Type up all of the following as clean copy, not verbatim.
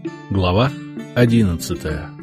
Глава 11.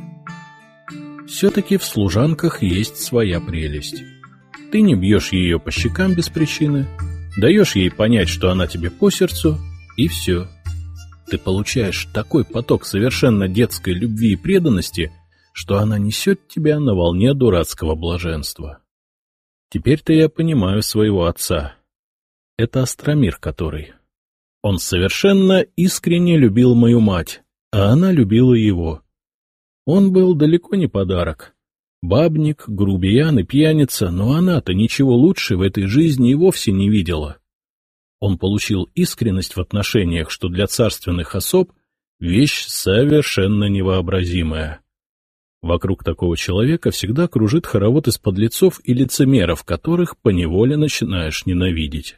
Все-таки в служанках есть своя прелесть. Ты не бьешь ее по щекам без причины, даешь ей понять, что она тебе по сердцу, и все. Ты получаешь такой поток совершенно детской любви и преданности, что она несет тебя на волне дурацкого блаженства. Теперь-то я понимаю своего отца. Это Остромир который. Он совершенно искренне любил мою мать, а она любила его. Он был далеко не подарок. Бабник, грубиян и пьяница, но она-то ничего лучше в этой жизни и вовсе не видела. Он получил искренность в отношениях, что для царственных особ вещь совершенно невообразимая. Вокруг такого человека всегда кружит хоровод из подлецов и лицемеров, которых поневоле начинаешь ненавидеть.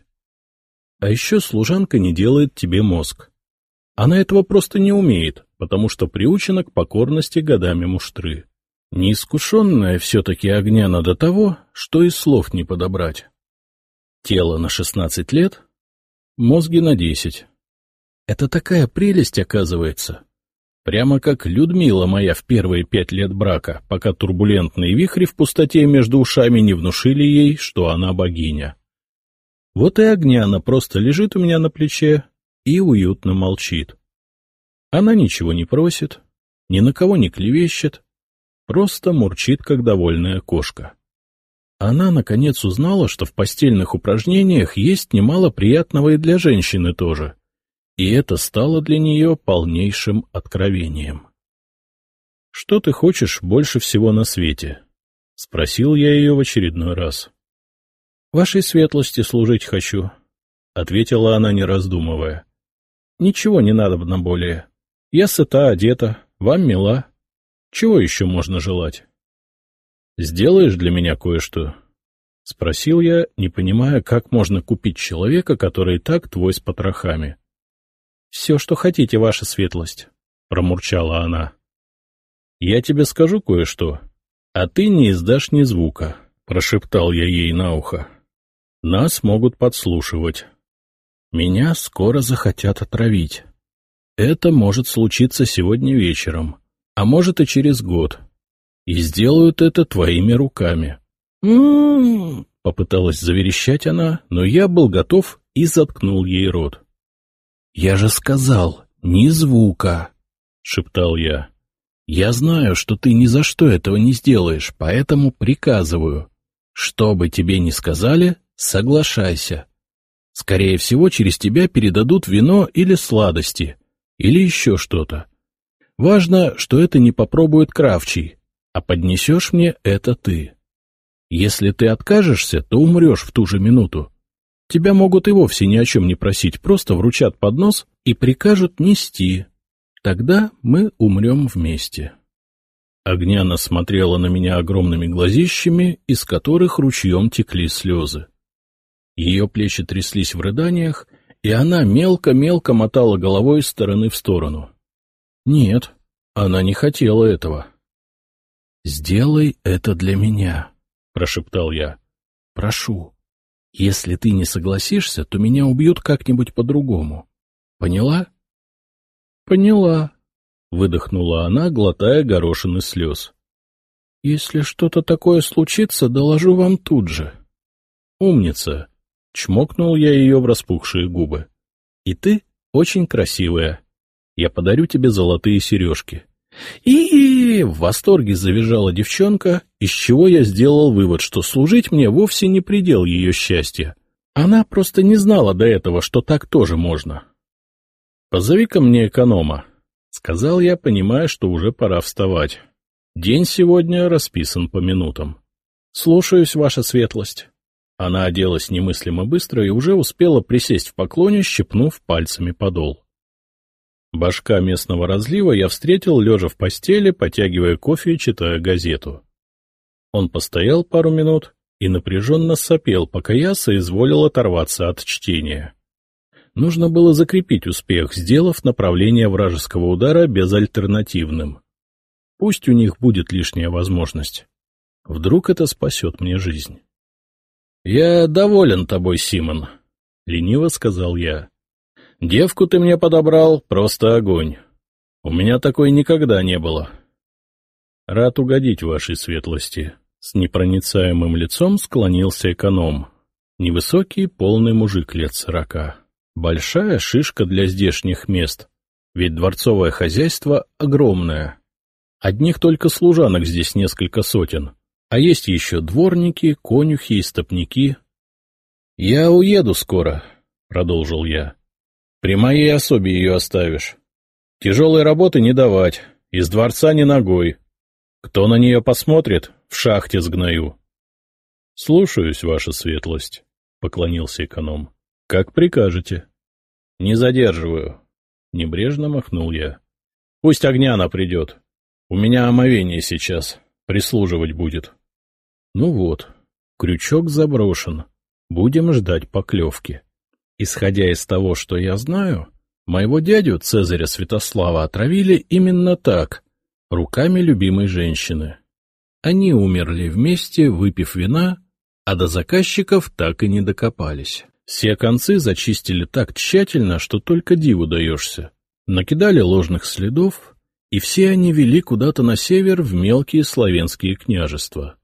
А еще служанка не делает тебе мозг. Она этого просто не умеет, потому что приучена к покорности годами муштры. Неискушенная все-таки Огняна до того, что и слов не подобрать. Тело на 16 лет, мозги на 10. Это такая прелесть, оказывается. Прямо как Людмила моя в первые 5 лет брака, пока турбулентные вихри в пустоте между ушами не внушили ей, что она богиня. Вот и Огняна просто лежит у меня на плече и уютно молчит. Она ничего не просит, ни на кого не клевещет, просто мурчит, как довольная кошка. Она, наконец, узнала, что в постельных упражнениях есть немало приятного и для женщины тоже, и это стало для нее полнейшим откровением. — Что ты хочешь больше всего на свете? — спросил я ее в очередной раз. — Вашей светлости служить хочу, — ответила она, не раздумывая. — Ничего не надобно более. Я сыта, одета, вам мила. Чего еще можно желать? — Сделаешь для меня кое-что? — спросил я, не понимая, как можно купить человека, который так твой с потрохами. — Все, что хотите, ваша светлость, — промурчала она. — Я тебе скажу кое-что, а ты не издашь ни звука, — прошептал я ей на ухо. — Нас могут подслушивать. Меня скоро захотят отравить. Это может случиться сегодня вечером, а может и через год. И сделают это твоими руками. Попыталась заверещать она, но я был готов и заткнул ей рот. — Я же сказал, ни звука, — шептал я. — Я знаю, что ты ни за что этого не сделаешь, поэтому приказываю. Что бы тебе ни сказали, соглашайся. Скорее всего, через тебя передадут вино или сладости, или еще что-то. Важно, что это не попробует Кравчий, а поднесешь мне это ты. Если ты откажешься, то умрешь в ту же минуту. Тебя могут и вовсе ни о чем не просить, просто вручат поднос и прикажут нести. Тогда мы умрем вместе. Огняна смотрела на меня огромными глазищами, из которых ручьем текли слезы. Ее плечи тряслись в рыданиях, и она мелко-мелко мотала головой из стороны в сторону. Нет, она не хотела этого. — Сделай это для меня, — прошептал я. — Прошу. Если ты не согласишься, то меня убьют как-нибудь по-другому. Поняла? — Поняла, — выдохнула она, глотая горошины слез. — Если что-то такое случится, доложу вам тут же. — Умница! — чмокнул я ее в распухшие губы. — И ты очень красивая. Я подарю тебе золотые сережки. И в восторге завизжала девчонка, из чего я сделал вывод, что служить мне вовсе не предел ее счастья. Она просто не знала до этого, что так тоже можно. — Позови-ка мне эконома, — сказал я, понимая, что уже пора вставать. День сегодня расписан по минутам. — Слушаюсь, ваша светлость. Она оделась немыслимо быстро и уже успела присесть в поклоне, щипнув пальцами подол. Башка местного разлива я встретил, лежа в постели, потягивая кофе и читая газету. Он постоял пару минут и напряженно сопел, пока я соизволил оторваться от чтения. Нужно было закрепить успех, сделав направление вражеского удара безальтернативным. Пусть у них будет лишняя возможность. Вдруг это спасет мне жизнь. — Я доволен тобой, Симон, — лениво сказал я. — Девку ты мне подобрал, просто огонь. У меня такой никогда не было. Рад угодить вашей светлости. С непроницаемым лицом склонился эконом. Невысокий, полный мужик лет 40. Большая шишка для здешних мест, ведь дворцовое хозяйство огромное. Одних только служанок здесь несколько сотен, а есть еще дворники, конюхи и стопники. — Я уеду скоро, — продолжил я. — При моей особе ее оставишь. Тяжелой работы не давать, из дворца ни ногой. Кто на нее посмотрит, в шахте сгною. — Слушаюсь, ваша светлость, — поклонился эконом. — Как прикажете. — Не задерживаю, — небрежно махнул я. — Пусть Огняна придет. У меня омовение сейчас, прислуживать будет. Ну вот, крючок заброшен, будем ждать поклевки. Исходя из того, что я знаю, моего дядю Цезаря Святослава отравили именно так, руками любимой женщины. Они умерли вместе, выпив вина, а до заказчиков так и не докопались. Все концы зачистили так тщательно, что только диву даешься. Накидали ложных следов, и все они вели куда-то на север в мелкие славянские княжества.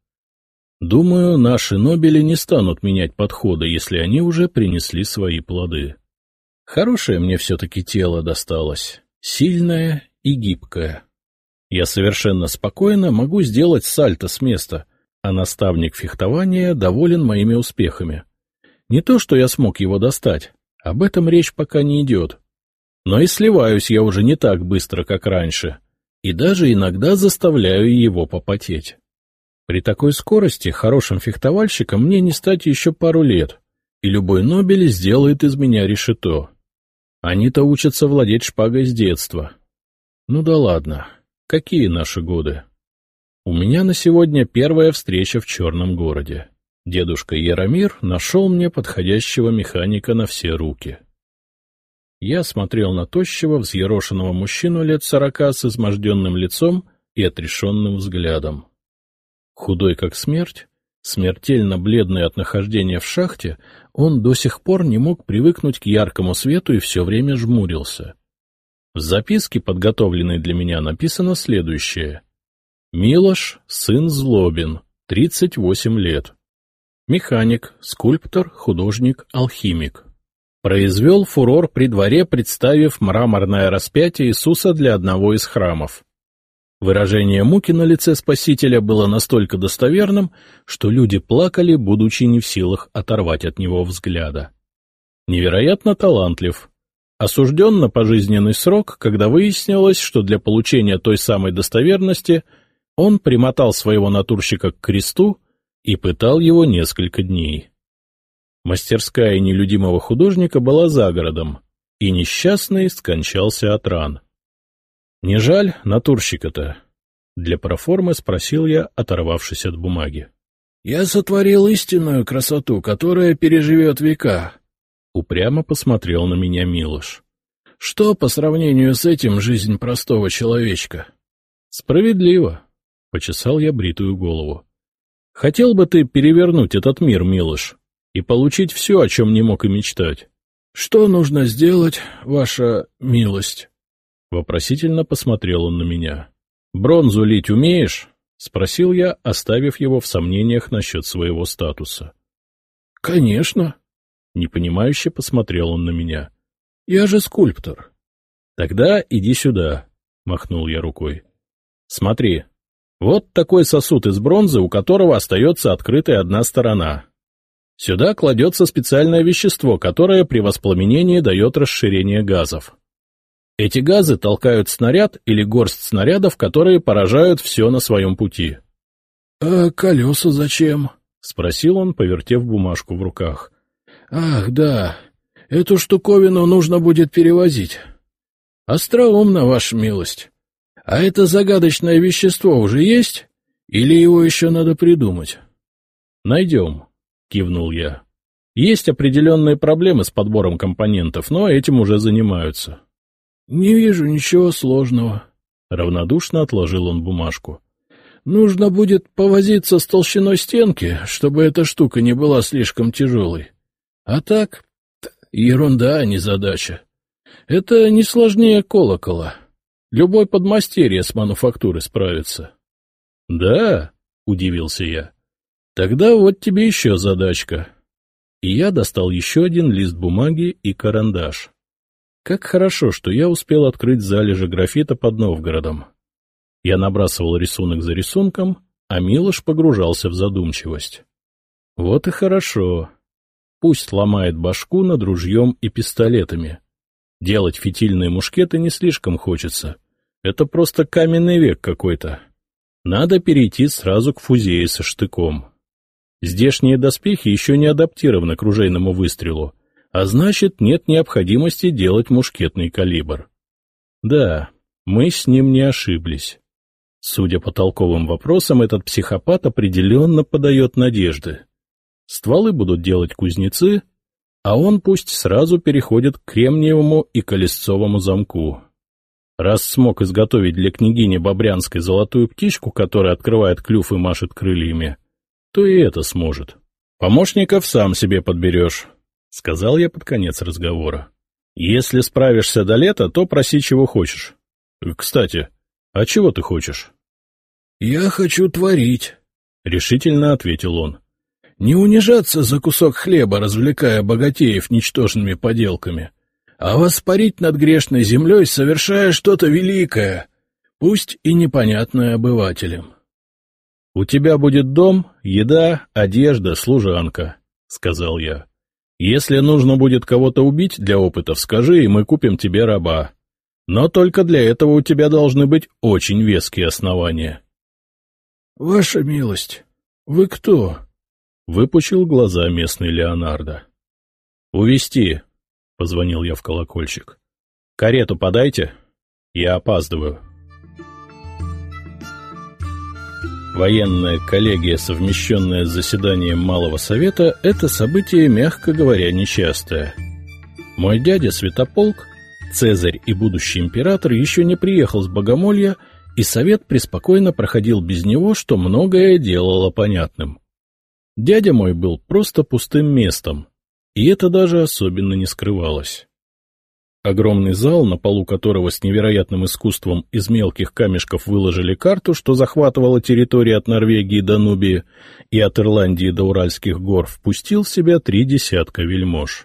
Думаю, наши нобели не станут менять подхода, если они уже принесли свои плоды. Хорошее мне все-таки тело досталось, сильное и гибкое. Я совершенно спокойно могу сделать сальто с места, а наставник фехтования доволен моими успехами. Не то, что я смог его достать, об этом речь пока не идет. Но и сливаюсь я уже не так быстро, как раньше, и даже иногда заставляю его попотеть. При такой скорости хорошим фехтовальщиком мне не стать еще пару лет, и любой нобель сделает из меня решето. Они-то учатся владеть шпагой с детства. Ну да ладно, какие наши годы? У меня на сегодня первая встреча в Черном городе. Дедушка Яромир нашел мне подходящего механика на все руки. Я смотрел на тощего, взъерошенного мужчину лет 40 с изможденным лицом и отрешенным взглядом. Худой как смерть, смертельно бледный от нахождения в шахте, он до сих пор не мог привыкнуть к яркому свету и все время жмурился. В записке, подготовленной для меня, написано следующее. Милош, сын Злобин, 38 лет. Механик, скульптор, художник, алхимик. Произвел фурор при дворе, представив мраморное распятие Иисуса для одного из храмов. Выражение муки на лице Спасителя было настолько достоверным, что люди плакали, будучи не в силах оторвать от него взгляда. Невероятно талантлив. Осужден на пожизненный срок, когда выяснилось, что для получения той самой достоверности он примотал своего натурщика к кресту и пытал его несколько дней. Мастерская нелюдимого художника была за городом, и несчастный скончался от ран. — Не жаль натурщика-то? — для проформы спросил я, оторвавшись от бумаги. — Я сотворил истинную красоту, которая переживет века. Упрямо посмотрел на меня Милош. — Что по сравнению с этим жизнь простого человечка? — Справедливо, — почесал я бритую голову. — Хотел бы ты перевернуть этот мир, Милош, и получить все, о чем не мог и мечтать. — Что нужно сделать, ваша милость? Вопросительно посмотрел он на меня. — Бронзу лить умеешь? — спросил я, оставив его в сомнениях насчет своего статуса. — Конечно. Непонимающе посмотрел он на меня. — Я же скульптор. — Тогда иди сюда, — махнул я рукой. — Смотри, вот такой сосуд из бронзы, у которого остается открытой одна сторона. Сюда кладется специальное вещество, которое при воспламенении дает расширение газов. Эти газы толкают снаряд или горсть снарядов, которые поражают все на своем пути. — А колеса зачем? — спросил он, повертев бумажку в руках. — Ах, да, эту штуковину нужно будет перевозить. — Остроумно, ваша милость. А это загадочное вещество уже есть? Или его еще надо придумать? — Найдем. — кивнул я. — Есть определенные проблемы с подбором компонентов, но этим уже занимаются. — Не вижу ничего сложного. Равнодушно отложил он бумажку. — Нужно будет повозиться с толщиной стенки, чтобы эта штука не была слишком тяжелой. А так, ерунда, а не задача. Это не сложнее колокола. Любой подмастерье с мануфактурой справится. — Да? — удивился я. — Тогда вот тебе еще задачка. И я достал еще один лист бумаги и карандаш. Как хорошо, что я успел открыть залежи графита под Новгородом. Я набрасывал рисунок за рисунком, а Милош погружался в задумчивость. Вот и хорошо. Пусть ломает башку над ружьем и пистолетами. Делать фитильные мушкеты не слишком хочется. Это просто каменный век какой-то. Надо перейти сразу к фузее со штыком. Здешние доспехи еще не адаптированы к ружейному выстрелу, а значит, нет необходимости делать мушкетный калибр. Да, мы с ним не ошиблись. Судя по толковым вопросам, этот психопат определенно подает надежды. Стволы будут делать кузнецы, а он пусть сразу переходит к кремниевому и колесцовому замку. Раз смог изготовить для княгини Бобрянской золотую птичку, которая открывает клюв и машет крыльями, то и это сможет. Помощников сам себе подберешь, — сказал я под конец разговора. Если справишься до лета, то проси, чего хочешь. Кстати, а чего ты хочешь? — Я хочу творить, — решительно ответил он. — Не унижаться за кусок хлеба, развлекая богатеев ничтожными поделками, а воспарить над грешной землей, совершая что-то великое, пусть и непонятное обывателям. — У тебя будет дом, еда, одежда, служанка, — сказал я. — Если нужно будет кого-то убить для опытов, скажи, и мы купим тебе раба. Но только для этого у тебя должны быть очень веские основания. — Ваша милость, вы кто? — выпучил глаза местный Леонардо. — Увезти, — позвонил я в колокольчик. — Карету подайте, я опаздываю. Военная коллегия, совмещенная с заседанием Малого Совета, — это событие, мягко говоря, нечастое. Мой дядя Святополк, Цезарь и будущий император, еще не приехал с Богомолья, и совет преспокойно проходил без него, что многое делало понятным. Дядя мой был просто пустым местом, и это даже особенно не скрывалось. Огромный зал, на полу которого с невероятным искусством из мелких камешков выложили карту, что захватывала территории от Норвегии до Нубии и от Ирландии до Уральских гор, впустил в себя 3 десятка вельмож.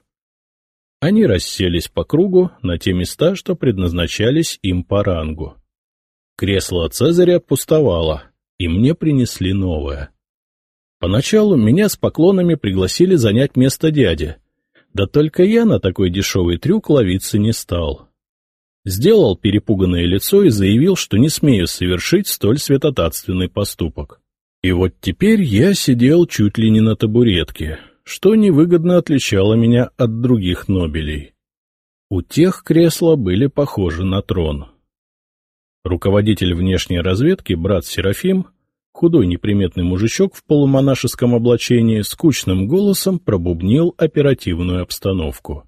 Они расселись по кругу на те места, что предназначались им по рангу. Кресло Цезаря пустовало, и мне принесли новое. Поначалу меня с поклонами пригласили занять место дяди, да только я на такой дешевый трюк ловиться не стал. Сделал перепуганное лицо и заявил, что не смею совершить столь святотатственный поступок. И вот теперь я сидел чуть ли не на табуретке, что невыгодно отличало меня от других нобелей. У тех кресла были похожи на трон. Руководитель внешней разведки, брат Серафим, худой неприметный мужичок в полумонашеском облачении, скучным голосом пробубнил оперативную обстановку.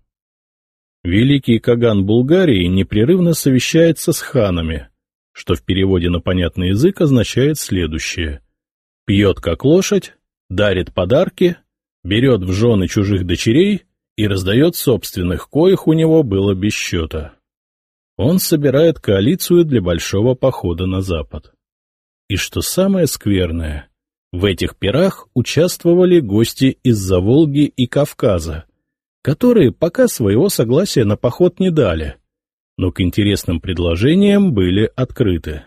Великий Каган Булгарии непрерывно совещается с ханами, что в переводе на понятный язык означает следующее: пьет как лошадь, дарит подарки, берет в жены чужих дочерей и раздает собственных, коих у него было без счета. Он собирает коалицию для большого похода на запад. И что самое скверное, в этих пирах участвовали гости из-за Волги и Кавказа, которые пока своего согласия на поход не дали, но к интересным предложениям были открыты.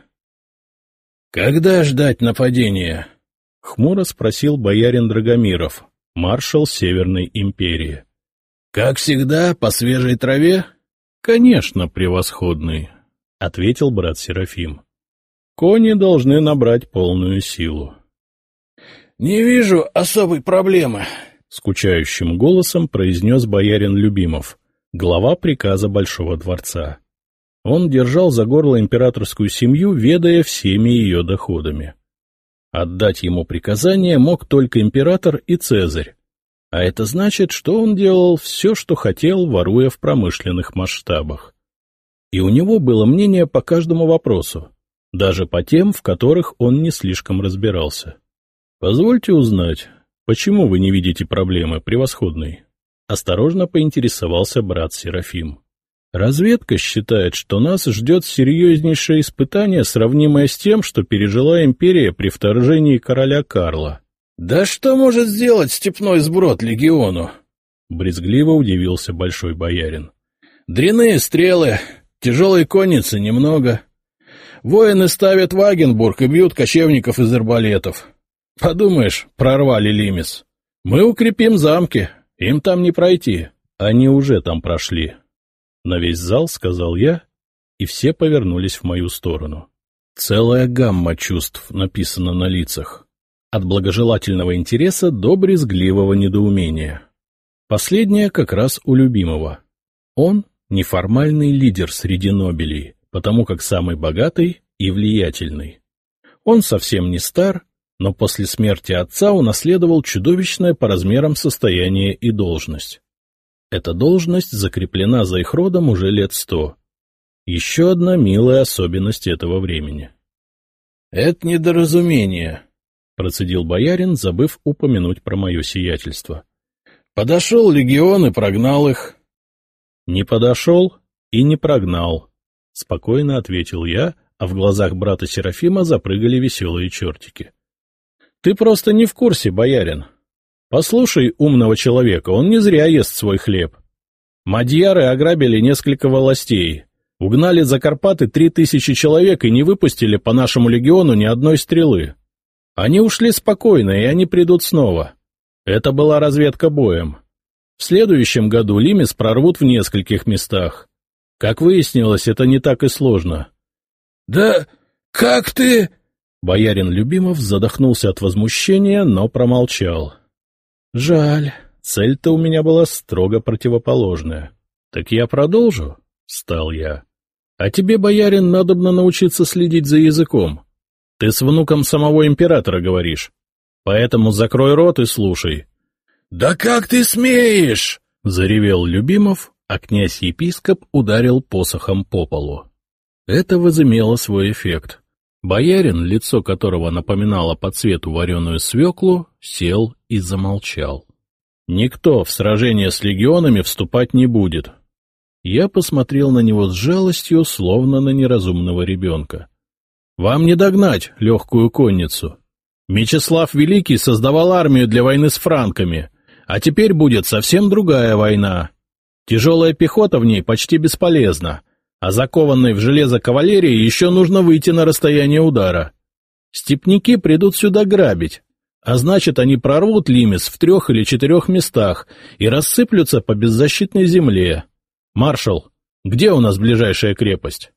— Когда ждать нападения? — хмуро спросил боярин Драгомиров, маршал Северной империи. — Как всегда, по свежей траве? — Конечно, превосходный, — ответил брат Серафим. Кони должны набрать полную силу. — Не вижу особой проблемы, — скучающим голосом произнес боярин Любимов, глава приказа Большого дворца. Он держал за горло императорскую семью, ведая всеми ее доходами. Отдать ему приказание мог только император и Цезарь, а это значит, что он делал все, что хотел, воруя в промышленных масштабах. И у него было мнение по каждому вопросу, даже по тем, в которых он не слишком разбирался. — Позвольте узнать, почему вы не видите проблемы, превосходный? — осторожно поинтересовался брат Серафим. Разведка считает, что нас ждет серьезнейшее испытание, сравнимое с тем, что пережила империя при вторжении короля Карла. — Да что может сделать степной сброд легиону? — брезгливо удивился большой боярин. — Дряные стрелы, тяжелой конницы немного. Воины ставят Вагенбург и бьют кочевников из арбалетов. Подумаешь, прорвали Лимис. Мы укрепим замки, им там не пройти. Они уже там прошли. На весь зал сказал я, и все повернулись в мою сторону. Целая гамма чувств написана на лицах. От благожелательного интереса до брезгливого недоумения. Последнее как раз у любимого. Он — неформальный лидер среди нобелей, потому как самый богатый и влиятельный. Он совсем не стар, но после смерти отца унаследовал чудовищное по размерам состояние и должность. Эта должность закреплена за их родом уже лет 100. Еще одна милая особенность этого времени. — Это недоразумение, — процедил боярин, забыв упомянуть про мое сиятельство. — Подошел легион и прогнал их. — Не подошел и не прогнал, — спокойно ответил я, а в глазах брата Серафима запрыгали веселые чертики. — Ты просто не в курсе, боярин. Послушай умного человека, он не зря ест свой хлеб. Мадьяры ограбили несколько волостей, угнали за Карпаты 3000 человек и не выпустили по нашему легиону ни одной стрелы. Они ушли спокойно, и они придут снова. Это была разведка боем. В следующем году Лимис прорвут в нескольких местах. Как выяснилось, это не так и сложно. — Да как ты... Боярин Любимов задохнулся от возмущения, но промолчал. Жаль, цель-то у меня была строго противоположная. — Так я продолжу? — встал я. — А тебе, боярин, надобно научиться следить за языком. Ты с внуком самого императора говоришь. Поэтому закрой рот и слушай. — Да как ты смеешь? — заревел Любимов, а князь-епископ ударил посохом по полу. Это возымело свой эффект. Боярин, лицо которого напоминало по цвету вареную свеклу, сел и замолчал. Никто в сражение с легионами вступать не будет. Я посмотрел на него с жалостью, словно на неразумного ребенка. Вам не догнать легкую конницу. Мечислав Великий создавал армию для войны с франками, а теперь будет совсем другая война. Тяжелая пехота в ней почти бесполезна, а закованной в железо кавалерии еще нужно выйти на расстояние удара. Степняки придут сюда грабить, а значит, они прорвут Лимис в 3 или 4 местах и рассыплются по беззащитной земле. Маршал, где у нас ближайшая крепость?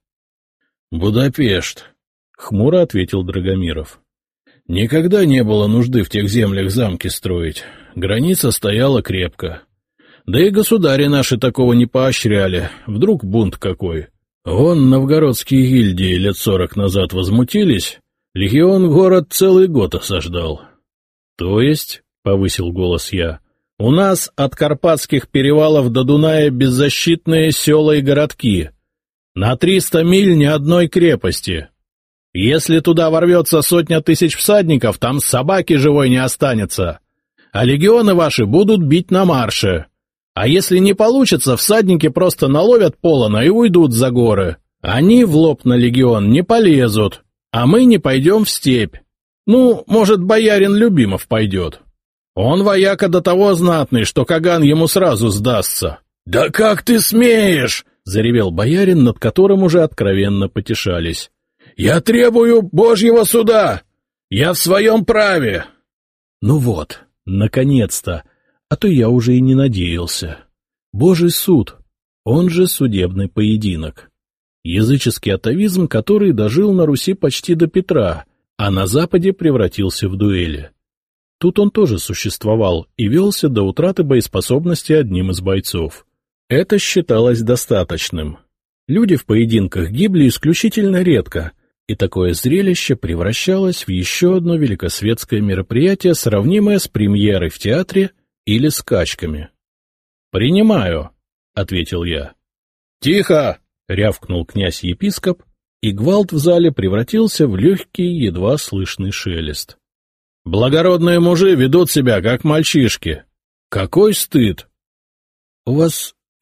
— Будапешт, — хмуро ответил Драгомиров. — Никогда не было нужды в тех землях замки строить. Граница стояла крепко. Да и государи наши такого не поощряли. Вдруг бунт какой. Вон новгородские гильдии лет 40 назад возмутились, легион город целый год осаждал. — То есть, — повысил голос я, — у нас от Карпатских перевалов до Дуная беззащитные села и городки. На 300 миль ни одной крепости. Если туда ворвется 100 000 всадников, там собаки живой не останется. А легионы ваши будут бить на марше. А если не получится, всадники просто наловят полона и уйдут за горы. Они в лоб на легион не полезут, а мы не пойдем в степь. Ну, может, боярин Любимов пойдет. Он вояка до того знатный, что Каган ему сразу сдастся. — Да как ты смеешь? — заревел боярин, над которым уже откровенно потешались. — Я требую Божьего суда! Я в своем праве! Ну вот, наконец-то! А то я уже и не надеялся. Божий суд, он же судебный поединок. Языческий атавизм, который дожил на Руси почти до Петра, а на Западе превратился в дуэли. Тут он тоже существовал и велся до утраты боеспособности одним из бойцов. Это считалось достаточным. Люди в поединках гибли исключительно редко, и такое зрелище превращалось в еще одно великосветское мероприятие, сравнимое с премьерой в театре или скачками. — Принимаю, — ответил я. — Тихо! — рявкнул князь-епископ, и гвалт в зале превратился в легкий, едва слышный шелест. — Благородные мужи ведут себя, как мальчишки. Какой стыд! — У вас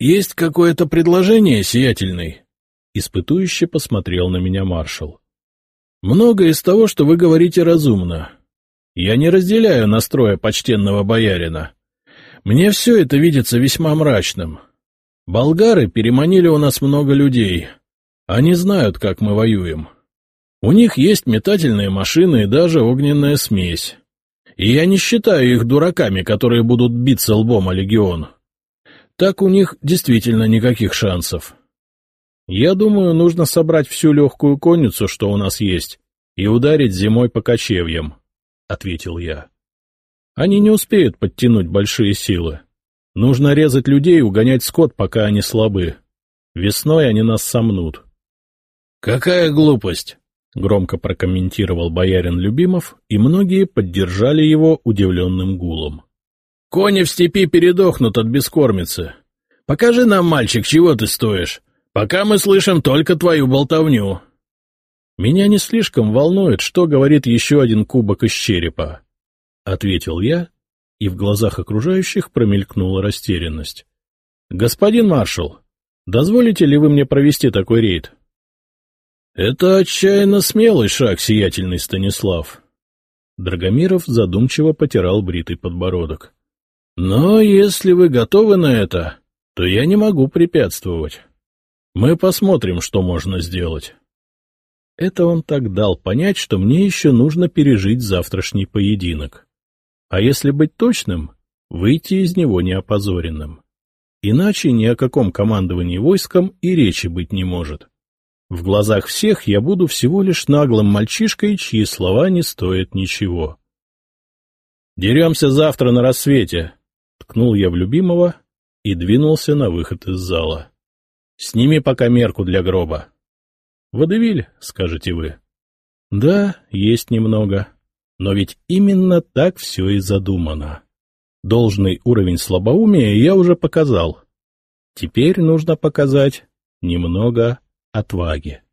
Есть какое-то предложение, сиятельный? Испытующе посмотрел на меня маршал. Многое из того, что вы говорите, разумно. Я не разделяю настроя почтенного боярина. Мне все это видится весьма мрачным. Болгары переманили у нас много людей. Они знают, как мы воюем. У них есть метательные машины и даже огненная смесь. И я не считаю их дураками, которые будут биться лбом о легион. Так у них действительно никаких шансов. Я думаю, нужно собрать всю легкую конницу, что у нас есть, и ударить зимой по кочевьям, — ответил я. Они не успеют подтянуть большие силы. Нужно резать людей и угонять скот, пока они слабы. Весной они нас сомнут. — Какая глупость! — громко прокомментировал боярин Любимов, и многие поддержали его удивленным гулом. — Кони в степи передохнут от бескормицы. Покажи нам, мальчик, чего ты стоишь, пока мы слышим только твою болтовню. Меня не слишком волнует, что говорит еще один кубок из черепа, — ответил я, и в глазах окружающих промелькнула растерянность. — Господин маршал, дозволите ли вы мне провести такой рейд? — Это отчаянно смелый шаг, сиятельный Станислав. Драгомиров задумчиво потирал бритый подбородок. — Но если вы готовы на это, то я не могу препятствовать. Мы посмотрим, что можно сделать. Это он так дал понять, что мне еще нужно пережить завтрашний поединок. А если быть точным, выйти из него неопозоренным. Иначе ни о каком командовании войском и речи быть не может. В глазах всех я буду всего лишь наглым мальчишкой, чьи слова не стоят ничего. «Деремся завтра на рассвете», — ткнул я в Любимого и двинулся на выход из зала. «Сними пока мерку для гроба». «Водевиль», — скажете вы. Да, есть немного. Но ведь именно так все и задумано. Должный уровень слабоумия я уже показал. Теперь нужно показать немного отваги.